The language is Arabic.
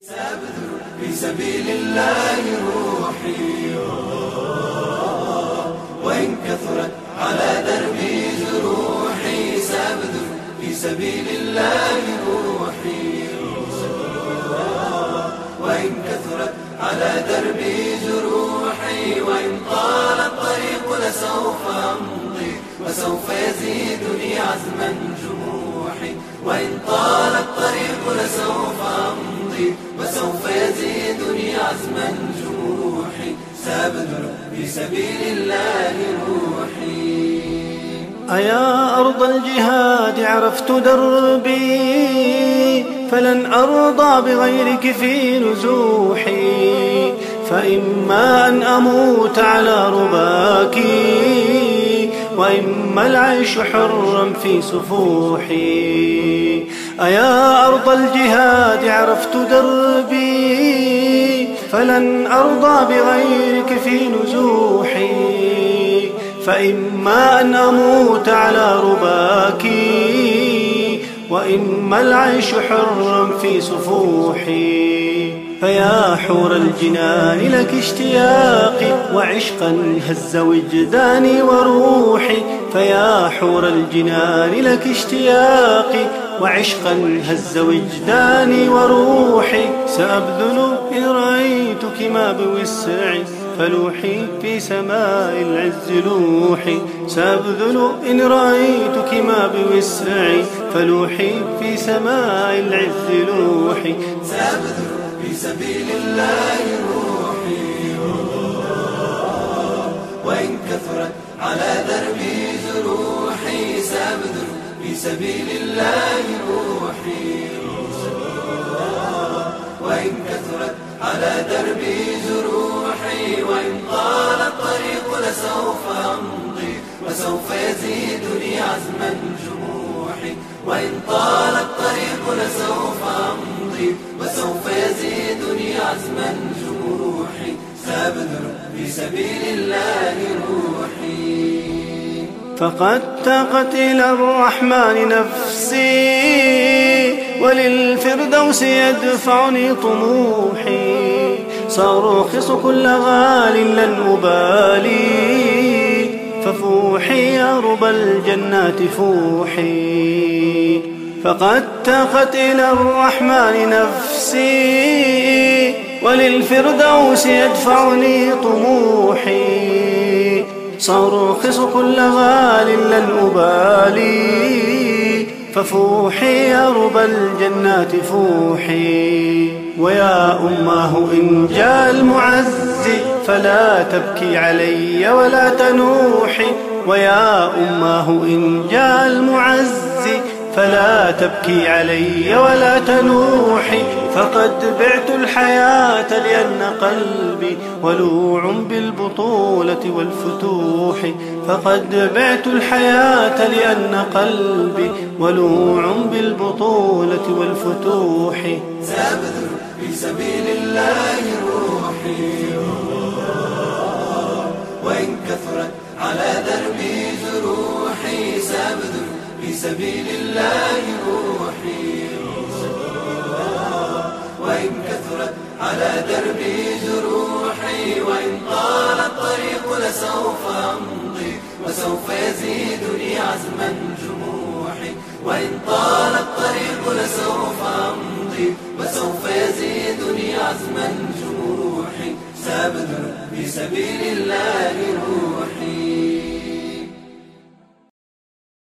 سأبذل في سبيل الله روحي، وإن كثرت على دربي جروحي. سأبذل في سبيل الله روحي، وإن كثرت على دربي جروحي. وإن طال الطريق لسوف أمضي، وسوف يزيدني عزما جموحي. وإن طال الطريق لسوف أمضي، وسوف يزيدني عزما جموحي. سأبذل في سبيل الله روحي. أيا أرض الجهاد عرفت دربي، فلن أرضى بغيرك في نزوحي. فإما أن أموت على رباك، وإما العيش حرا في سفوحي. أيا أرض الجهاد عرفت دربي، فلن أرضى بغيرك في نزوحي. فإما أن أموت على رباك، وإما العيش حرا في سفوحي. فيا حور الجنان لك اشتياقي، وعشقا هز وجداني وروحي. فيا حور الجنان لك اشتياقي، وعشقا هز وجداني وروحي. سأبذل إن رأيتك ما بوسعي، فلوحي في سماء العز لوحي. سأبذل إن رأيتك ما بوسعي، فلوحي في سماء العز لوحي. سأبذل في سبيل الله روحي، وإن كثرت على دربي جروحي. سأبذل في سبيل الله روحي، وإن كثرت على دربي جروحي. وإن طال الطريق لسوف أمضي، وسوف يزيدني عزما جموحي. وإن طال الطريق لسوف أمضي، وسوف يزيدني عزما جموحي. سأبذل في سبيل الله روحي. فقد تاقت إلى الرحمن نفسي، وللفردوس يدفعني طموحي. سأرخص كل غال لن أبالي، ففوحي يا رب الجنات فوحي. فقد تاقت إلى الرحمن نفسي، وللفردوس يدفعني طموحي. سأرخص كل غال لن أبالي، ففوحي يا رب الجنات فوحي. ويا أماه إن جاء المعز، فلا تبكي علي ولا تنوحي. ويا أماه إن جاء المعز، فلا تبكي علي ولا تنوحي. فقد بعت الحياة لأن قلبي ولوع بالبطولة والفتوح. فقد بعت الحياة لأن قلبي ولوع بالبطولة والفتوح. سأبذل في سبيل الله روحي، وإن كثرت على دربي جروحي. سأبذل في سبيل الله روحي، وإن كثرت على دربي جروحي. وإن طال الطريق لسوف أمضي، وسوف يزيدني عزما جموحي. وإن طال الطريق لسوف أمضي، وسوف يزيدني عزما جموحي. سأبذل في سبيل الله روحي.